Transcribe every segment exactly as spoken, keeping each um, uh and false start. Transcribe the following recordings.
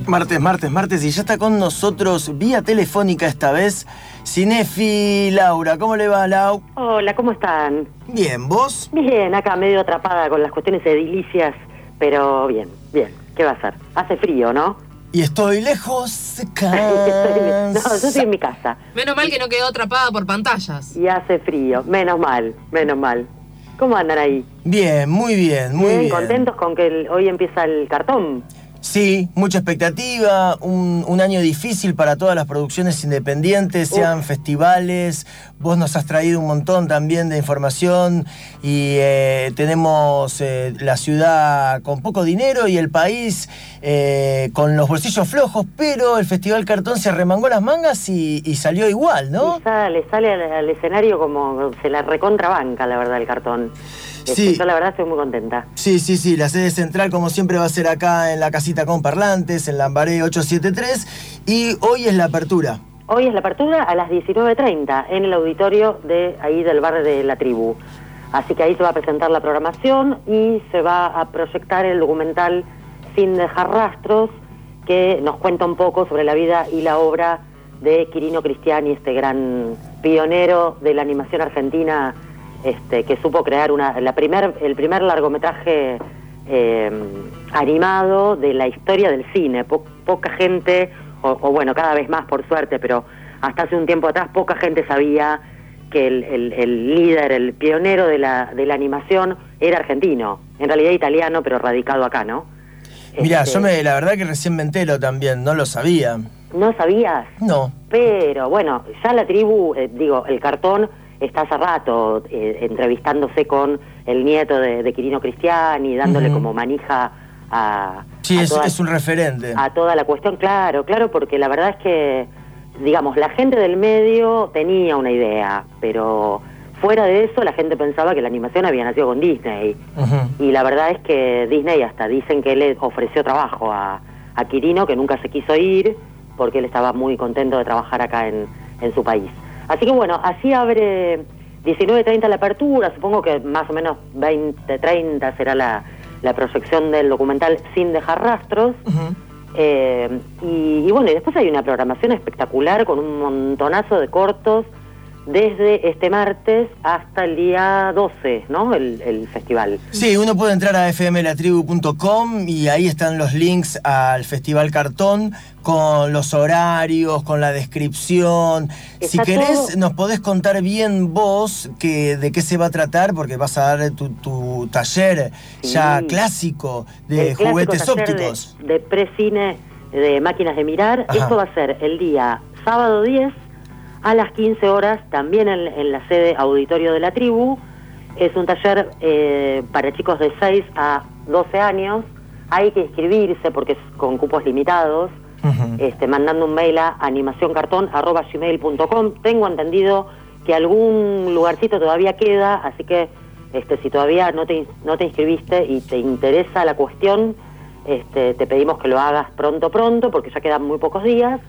Martes, martes, martes, y ya está con nosotros, vía telefónica esta vez, Cinefi Laura. ¿Cómo le va, Lau? Hola, ¿cómo están? Bien, ¿vos? Bien, acá medio atrapada con las cuestiones edilicias, pero bien, bien. ¿Qué va a hacer? Hace frío, ¿no? Y estoy lejos, se cansa. No, yo estoy en mi casa. Menos mal que no quedó atrapada por pantallas. Y hace frío, menos mal, menos mal. ¿Cómo andan ahí? Bien, muy bien, muy bien. ¿Contentos con que el, hoy empieza el cartón? Sí, mucha expectativa, un, un año difícil para todas las producciones independientes, sean Uf. festivales. Vos nos has traído un montón también de información y eh, tenemos eh, la ciudad con poco dinero y el país eh, con los bolsillos flojos, pero el Festival Cartón se arremangó las mangas y, y salió igual, ¿no? Y sale, sale al, al escenario como se la recontrabanca, la verdad, el cartón. Sí. Yo la verdad estoy muy contenta. Sí, sí, sí, la sede central como siempre va a ser acá en la casita con parlantes, en Lambaré ochocientos setenta y tres, y hoy es la apertura. Hoy es la apertura a las diecinueve treinta en el auditorio de ahí del bar de La Tribu. Así que ahí se va a presentar la programación y se va a proyectar el documental Sin dejar rastros, que nos cuenta un poco sobre la vida y la obra de Quirino Cristiani, este gran pionero de la animación argentina, Este, que supo crear una, la primer, el primer largometraje eh, animado de la historia del cine. Po, poca gente, o, o bueno, cada vez más por suerte, pero hasta hace un tiempo atrás poca gente sabía que el, el, el líder, el pionero de la, de la animación era argentino. En realidad italiano, pero radicado acá, ¿no? Mirá, este, yo me, la verdad que recién me entero también, no lo sabía. ¿No sabías? No. Pero bueno, ya La Tribu, eh, digo, el cartón está hace rato eh, entrevistándose con el nieto de, de Quirino Cristiani, dándole uh-huh. como manija a... Sí, a es, toda, es un referente. A toda la cuestión, claro, claro, porque la verdad es que, digamos, la gente del medio tenía una idea, pero fuera de eso la gente pensaba que la animación había nacido con Disney. Uh-huh. Y la verdad es que Disney hasta dicen que le ofreció trabajo a, a Quirino, que nunca se quiso ir, porque él estaba muy contento de trabajar acá en, en su país. Así que bueno, así abre diecinueve treinta la apertura, supongo que más o menos veinte treinta será la, la proyección del documental Sin dejar rastros. Uh-huh. eh, y, y bueno, y después hay una programación espectacular con un montonazo de cortos desde este martes hasta el día doce, ¿no? El, el festival. Sí, uno puede entrar a f m la tribu punto com y ahí están los links al Festival Cartón con los horarios, con la descripción. Está si querés, todo... nos podés contar bien vos que, de qué se va a tratar, porque vas a dar tu, tu taller sí. ya clásico de el juguetes clásico ópticos. De, de precine, de máquinas de mirar. Ajá. Esto va a ser el día sábado diez a las quince horas, también en, en la sede auditorio de La Tribu. Es un taller eh, para chicos de seis a doce años. Hay que inscribirse porque es con cupos limitados. Uh-huh. este, mandando un mail a animacioncartón arroba gmail punto com. Tengo entendido que algún lugarcito todavía queda, así que este, si todavía no te, no te inscribiste y te interesa la cuestión, este, te pedimos que lo hagas pronto, pronto, porque ya quedan muy pocos días.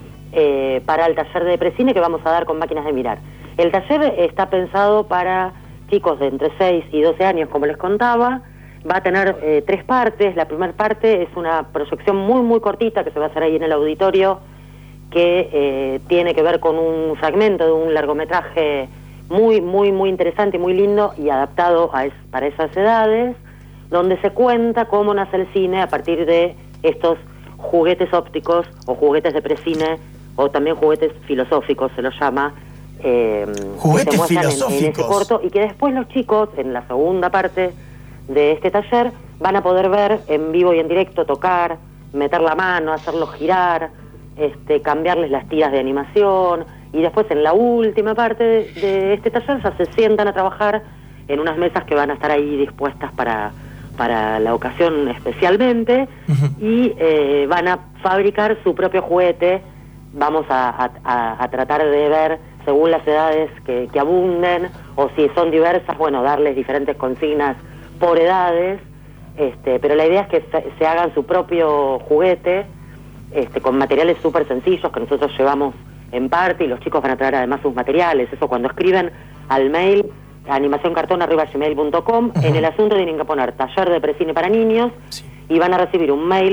Eh, para el taller de precine que vamos a dar con máquinas de mirar. El taller está pensado para chicos de entre seis y doce años, como les contaba. Va a tener eh, tres partes. La primera parte es una proyección muy muy cortita que se va a hacer ahí en el auditorio, que eh, tiene que ver con un fragmento de un largometraje muy muy muy interesante y muy lindo y adaptado a es, para esas edades, donde se cuenta cómo nace el cine a partir de estos juguetes ópticos o juguetes de precine, o también juguetes filosóficos se los llama, eh, juguetes que se muestran filosóficos en, en ese corto, y que después los chicos en la segunda parte de este taller van a poder ver en vivo y en directo, tocar, meter la mano, hacerlos girar, este, cambiarles las tiras de animación, y después en la última parte de, de este taller ya se sientan a trabajar en unas mesas que van a estar ahí dispuestas para para la ocasión especialmente. Uh-huh. Y eh, van a fabricar su propio juguete. Vamos a, a, a tratar de ver, según las edades que, que abunden, o si son diversas, bueno, darles diferentes consignas por edades, este, pero la idea es que se, se hagan su propio juguete, este, con materiales súper sencillos que nosotros llevamos en parte, y los chicos van a traer además sus materiales. Eso cuando escriben al mail animacioncartón arroba gmail punto com, uh-huh. en el asunto tienen que poner taller de precine para niños, sí. y van a recibir un mail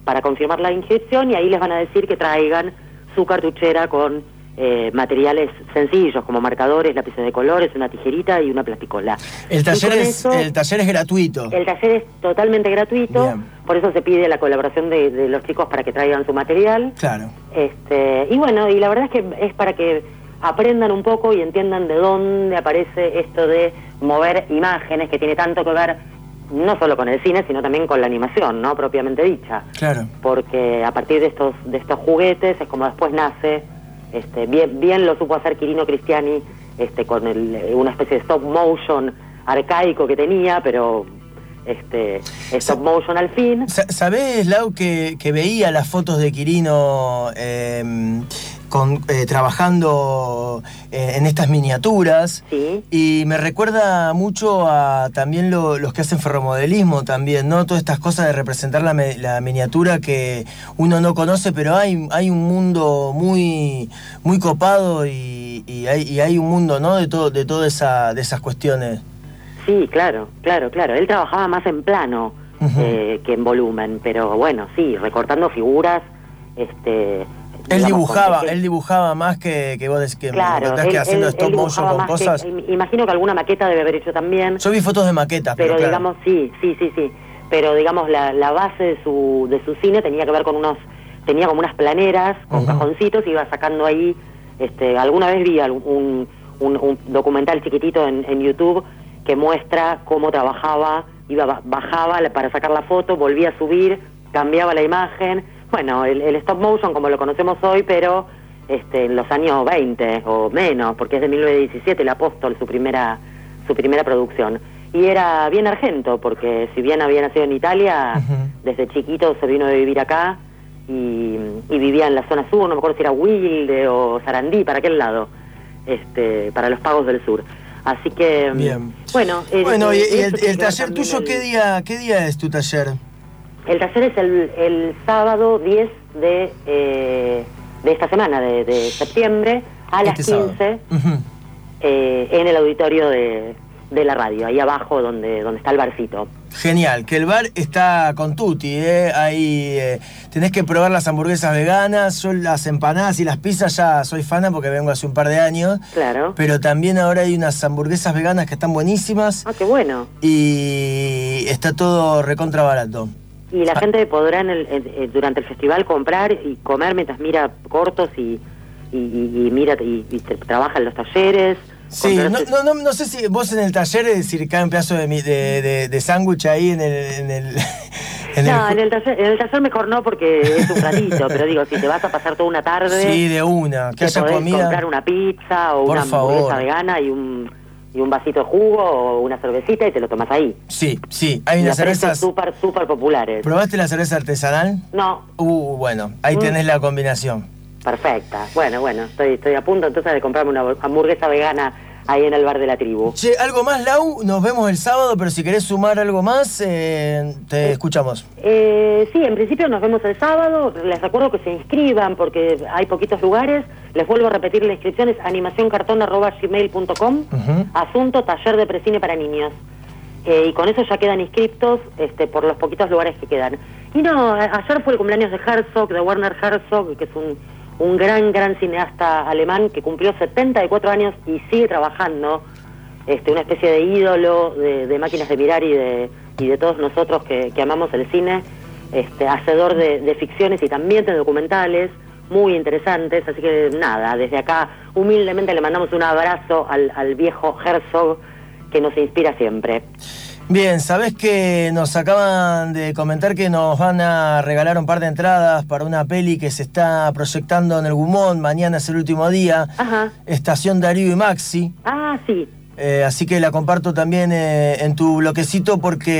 para confirmar la inscripción, y ahí les van a decir que traigan su cartuchera con eh, materiales sencillos como marcadores, lápices de colores, una tijerita y una plasticola. El taller, es, eso, el taller es gratuito. El taller es totalmente gratuito. Bien. Por eso se pide la colaboración de, de los chicos para que traigan su material. Claro. Este, y bueno, y la verdad es que es para que aprendan un poco y entiendan de dónde aparece esto de mover imágenes, que tiene tanto que ver no solo con el cine, sino también con la animación, ¿no? Propiamente dicha. Claro. Porque a partir de estos de estos juguetes es como después nace, este, bien, bien lo supo hacer Quirino Cristiani, este, con el, una especie de stop motion arcaico que tenía, pero este stop motion al fin. ¿Sabés, Lau, que, que veía las fotos de Quirino eh, con, eh, trabajando eh, en estas miniaturas? Sí. Y me recuerda mucho a también lo, los que hacen ferromodelismo también, ¿no? Todas estas cosas de representar la, la miniatura que uno no conoce, pero hay, hay un mundo muy, muy copado y, y, hay, y hay un mundo, ¿no? De todo, de todas esa, de esas cuestiones. Sí, claro, claro, claro. Él trabajaba más en plano uh-huh. eh, que en volumen, pero bueno, sí, recortando figuras, este... Él dibujaba, él dibujaba más que, que vos que, claro, me él, que haciendo él, stop él motion con cosas. Que, imagino que alguna maqueta debe haber hecho también. Yo vi fotos de maquetas, pero, pero claro. digamos, sí, sí, sí, sí. Pero digamos, la, la base de su, de su cine tenía que ver con unos, tenía como unas planeras con uh-huh. cajoncitos, y iba sacando ahí, este, alguna vez vi un, un, un documental chiquitito en, en YouTube que muestra cómo trabajaba, iba bajaba para sacar la foto, volvía a subir, cambiaba la imagen. Bueno, el, el stop motion como lo conocemos hoy, pero este, en los años veinte o menos, porque es de mil novecientos diecisiete, el Apóstol, su primera su primera producción. Y era bien argento, porque si bien había nacido en Italia, uh-huh. desde chiquito se vino a vivir acá y, y vivía en la zona sur, no me acuerdo si era Wilde o Sarandí, para aquel lado, este, para los pagos del sur. Así que, bien. bueno... El, bueno, y, y el, el taller tuyo, el, ¿qué día qué día es tu taller? El taller es el, el sábado diez de, eh, de esta semana, de, de septiembre, a las este quince, uh-huh. eh, en el auditorio de, de la radio, ahí abajo donde, donde está el barcito. Genial, que el bar está con tutti, ¿eh? Ahí eh, tenés que probar las hamburguesas veganas, yo las empanadas y las pizzas ya soy fana porque vengo hace un par de años. Claro. Pero también ahora hay unas hamburguesas veganas que están buenísimas. Ah, qué bueno. Y está todo recontra barato. Y la ah. gente podrá en el, en, durante el festival comprar y comer mientras mira cortos y, y, y, y mira y, y trabaja en los talleres. Sí, no, no, no, no sé si vos en el taller, es decir, cae un pedazo de, de, de, de sándwich ahí en el... En el en no, el... En, el taller, en el taller mejor no porque es un ratito, pero digo, si te vas a pasar toda una tarde... Sí, de una, que haya podés comida... comprar una pizza o Por una favor. hamburguesa vegana y un, y un vasito de jugo o una cervecita y te lo tomas ahí. Sí, sí, hay unas cervezas... súper, súper populares. ¿Probaste la cerveza artesanal? No. Uh, bueno, ahí mm. tenés la combinación. Perfecta. Bueno, bueno, estoy, estoy a punto entonces de comprarme una hamburguesa vegana ahí en el bar de la tribu. Che, ¿algo más, Lau? Nos vemos el sábado, pero si querés sumar algo más, eh, te eh, escuchamos. Eh, sí, en principio nos vemos el sábado. Les recuerdo que se inscriban porque hay poquitos lugares. Les vuelvo a repetir la inscripción, es animacioncartón arroba gmail punto com. Uh-huh. Asunto taller de precine para niños. Eh, y con eso ya quedan inscriptos este, por los poquitos lugares que quedan. Y no, ayer fue el cumpleaños de Herzog, de Werner Herzog, que es un... un gran, gran cineasta alemán que cumplió setenta y cuatro años y sigue trabajando, este, una especie de ídolo de, de máquinas de mirar y de, y de todos nosotros que, que amamos el cine, este, hacedor de, de ficciones y también de documentales muy interesantes, así que nada, desde acá humildemente le mandamos un abrazo al, al viejo Herzog que nos inspira siempre. Bien, ¿sabés que nos acaban de comentar que nos van a regalar un par de entradas para una peli que se está proyectando en el Gumón? Mañana es el último día. Ajá. Estación Darío y Maxi. Ah, sí. Eh, así que la comparto también eh, en tu bloquecito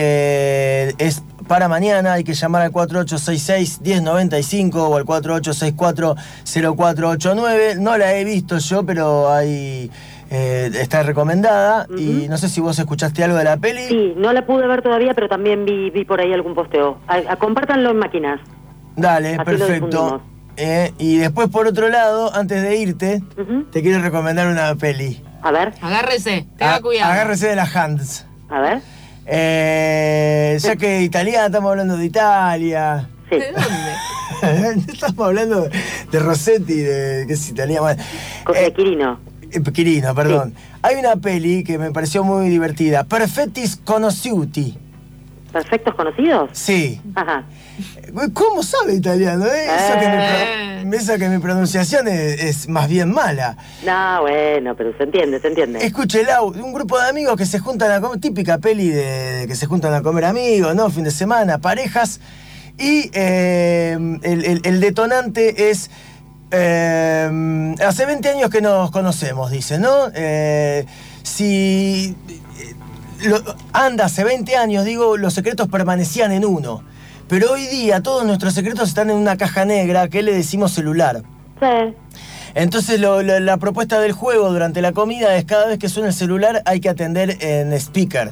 porque es para mañana. Hay que llamar al cuatro ocho seis seis, uno cero nueve cinco o al cuatro ocho seis cuatro, cero cuatro ocho nueve. No la he visto yo, pero hay... Eh, está recomendada. Uh-huh. Y no sé si vos escuchaste algo de la peli. Sí, no la pude ver todavía, pero también vi, vi por ahí algún posteo. A, a, compártanlo en máquinas. Dale, así perfecto. Eh, y después, por otro lado, antes de irte, uh-huh. te quiero recomendar una peli. A ver. Agárrese, tenga cuidado. Agárrese de las hands. A ver. Eh, ya que italiana, estamos hablando de Italia. Sí. ¿De dónde? Estamos hablando de Rossetti, de que es italiano. Con Eh, Quirino. eh, Quirino, perdón. Sí. Hay una peli que me pareció muy divertida. Perfetti Sconosciuti. ¿Perfectos conocidos? Sí. Ajá. ¿Cómo sabe italiano? Eh? Eso, Eh. que mi pro... Eso que mi pronunciación es, es más bien mala. No, bueno, pero se entiende, se entiende. Escuche, Lau, un grupo de amigos que se juntan a comer, típica peli de, de que se juntan a comer amigos, ¿no? Fin de semana, parejas. Y eh, el, el, el detonante es... Eh, hace veinte años que nos conocemos, dice, ¿no? Eh, si... Lo, anda, hace veinte años, digo, los secretos permanecían en uno. Pero hoy día todos nuestros secretos están en una caja negra que le decimos celular. Sí. Entonces lo, lo, la propuesta del juego durante la comida es cada vez que suena el celular hay que atender en speaker.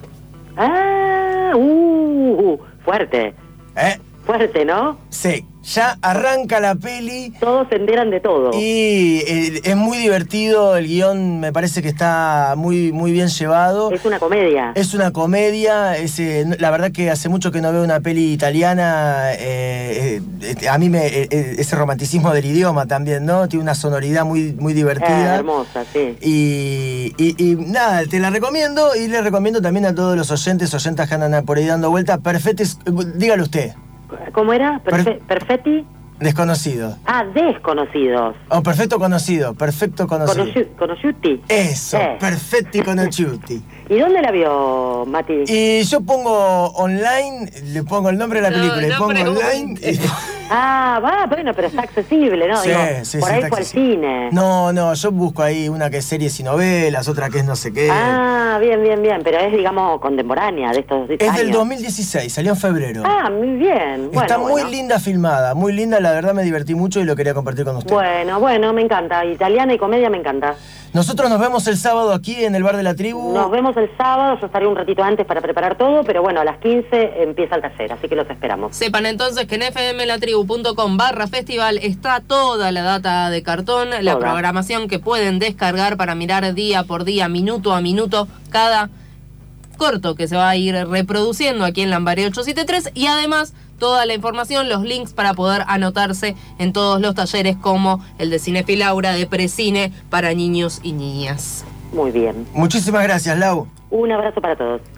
Ah, uh, fuerte. ¿Eh? Fuerte, ¿no? Sí, ya arranca la peli. Todos se enteran de todo. Y eh, es muy divertido, el guión me parece que está muy, muy bien llevado. Es una comedia. Es una comedia, es, eh, la verdad que hace mucho que no veo una peli italiana, eh, eh, a mí me, eh, ese romanticismo del idioma también, ¿no? Tiene una sonoridad muy, muy divertida. Eh, hermosa, sí. Y, y, y nada, te la recomiendo y le recomiendo también a todos los oyentes, oyentas que andan por ahí dando vuelta, perfectos, dígalo usted. ¿Cómo era? Perfe Per ¿Perfetti? Desconocido. Ah, desconocidos. Oh, perfecto conocido, perfecto conocido. Conosciuti. Eso, eh. perfetti conosciuti. ¿Y dónde la vio, Mati? Y yo pongo online, le pongo el nombre de la película, no, y no pongo online. Y... Ah, va, bueno, pero está accesible, ¿no? Sí, Digo, sí, por sí, ahí está fue al accesible. cine. No, no, yo busco ahí una que es series y novelas, otra que es no sé qué. Ah, bien, bien, bien, pero es, digamos, contemporánea de estos es años. del dos mil dieciséis, salió en febrero. Ah, muy bien. Bueno, Está muy bueno. linda filmada, muy linda, la verdad me divertí mucho y lo quería compartir con usted. Bueno, bueno, me encanta. Italiana y comedia me encanta. Nosotros nos vemos el sábado aquí en el Bar de la Tribu. Nos vemos el sábado, yo estaré un ratito antes para preparar todo, pero bueno, a las quince empieza el taller, así que los esperamos. Sepan entonces que en f m la tribu punto com barra festival está toda la data de Cartón, toda. La programación que pueden descargar para mirar día por día, minuto a minuto, cada corto que se va a ir reproduciendo aquí en Lambaré ocho siete tres y además toda la información, los links para poder anotarse en todos los talleres como el de Cinefilaura, de Precine para niños y niñas. Muy bien. Muchísimas gracias, Lau. Un abrazo para todos.